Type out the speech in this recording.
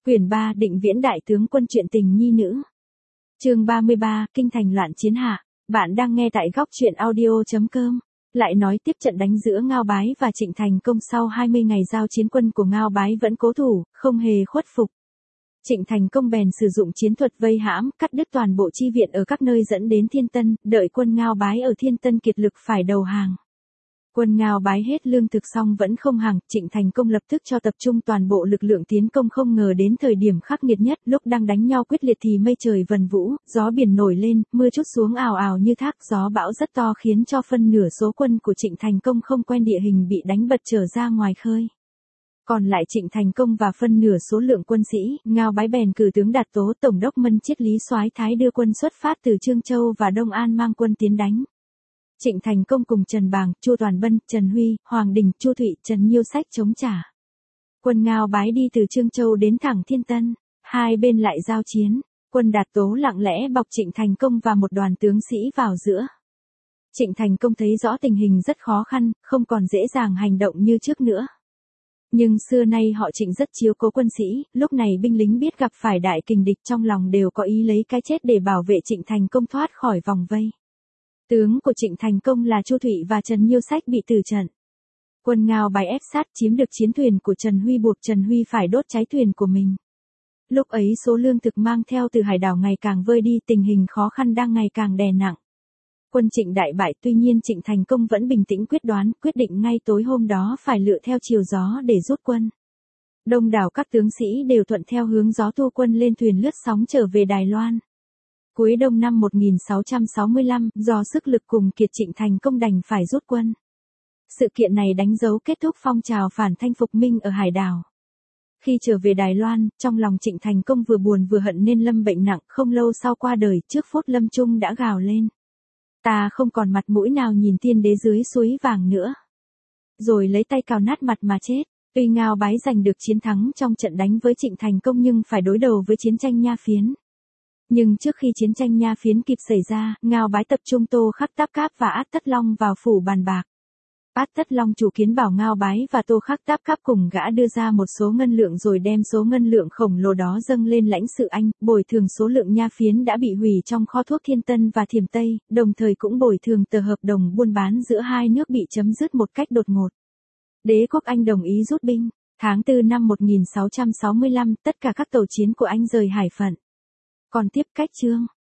Quyển 3 Định Viễn Đại Tướng Quân Truyện Tình Nhi Nữ. Chương 33 Kinh thành loạn chiến hạ. Bạn đang nghe tại góc truyện audio.com. Lại nói tiếp trận đánh giữa Ngao Bái và Trịnh Thành Công sau 20 ngày giao chiến, quân của Ngao Bái vẫn cố thủ, không hề khuất phục. Trịnh Thành Công bèn sử dụng chiến thuật vây hãm, cắt đứt toàn bộ chi viện ở các nơi dẫn đến Thiên Tân, đợi quân Ngao Bái ở Thiên Tân kiệt lực phải đầu hàng. Quân Ngao Bái hết lương thực xong vẫn không hàng, Trịnh Thành Công lập tức cho tập trung toàn bộ lực lượng tiến công, không ngờ đến thời điểm khắc nghiệt nhất, lúc đang đánh nhau quyết liệt thì mây trời vần vũ, gió biển nổi lên, mưa trút xuống ào ào như thác, gió bão rất to khiến cho phân nửa số quân của Trịnh Thành Công không quen địa hình bị đánh bật trở ra ngoài khơi. Còn lại Trịnh Thành Công và phân nửa số lượng quân sĩ, Ngao Bái bèn cử tướng Đạt Tố, tổng đốc Mân Chiết Lý soái Thái đưa quân xuất phát từ Trương Châu và Đông An mang quân tiến đánh. Trịnh Thành Công cùng Trần Bàng, Chu Toàn Bân, Trần Huy, Hoàng Đình, Chu Thụy, Trần Nhiêu Sách chống trả. Quân Ngao Bái đi từ Trương Châu đến thẳng Thiên Tân, hai bên lại giao chiến, quân Đạt Tố lặng lẽ bọc Trịnh Thành Công và một đoàn tướng sĩ vào giữa. Trịnh Thành Công thấy rõ tình hình rất khó khăn, không còn dễ dàng hành động như trước nữa. Nhưng xưa nay họ Trịnh rất chiếu cố quân sĩ, lúc này binh lính biết gặp phải đại kình địch trong lòng đều có ý lấy cái chết để bảo vệ Trịnh Thành Công thoát khỏi vòng vây. Tướng của Trịnh Thành Công là Chu Thụy và Trần Nhiêu Sách bị tử trận. Quân Ngao Bái ép sát chiếm được chiến thuyền của Trần Huy, buộc Trần Huy phải đốt cháy thuyền của mình. Lúc ấy số lương thực mang theo từ hải đảo ngày càng vơi đi, tình hình khó khăn đang ngày càng đè nặng. Quân Trịnh đại bại, tuy nhiên Trịnh Thành Công vẫn bình tĩnh quyết đoán, quyết định ngay tối hôm đó phải lựa theo chiều gió để rút quân. Đông đảo các tướng sĩ đều thuận theo hướng gió thu quân lên thuyền lướt sóng trở về Đài Loan. Cuối đông năm 1665, do sức lực cùng kiệt, Trịnh Thành Công đành phải rút quân. Sự kiện này đánh dấu kết thúc phong trào phản thanh phục minh ở hải đảo. Khi trở về Đài Loan, trong lòng Trịnh Thành Công vừa buồn vừa hận nên lâm bệnh nặng, không lâu sau qua đời, trước phút lâm chung đã gào lên: "Ta không còn mặt mũi nào nhìn tiên đế dưới suối vàng nữa." Rồi lấy tay cào nát mặt mà chết. Tuy Ngao Bái giành được chiến thắng trong trận đánh với Trịnh Thành Công nhưng phải đối đầu với chiến tranh Nha Phiến. Nhưng trước khi chiến tranh Nha Phiến kịp xảy ra, Ngao Bái tập trung Tô Khắc Táp Cáp và Át Tất Long vào phủ bàn bạc. Át Tất Long chủ kiến bảo Ngao Bái và Tô Khắc Táp Cáp cùng gã đưa ra một số ngân lượng rồi đem số ngân lượng khổng lồ đó dâng lên lãnh sự Anh, bồi thường số lượng Nha Phiến đã bị hủy trong kho thuốc Thiên Tân và Thiểm Tây, đồng thời cũng bồi thường tờ hợp đồng buôn bán giữa hai nước bị chấm dứt một cách đột ngột. Đế quốc Anh đồng ý rút binh. Tháng 4 năm 1665, tất cả các tàu chiến của Anh rời hải phận. Còn tiếp cách chương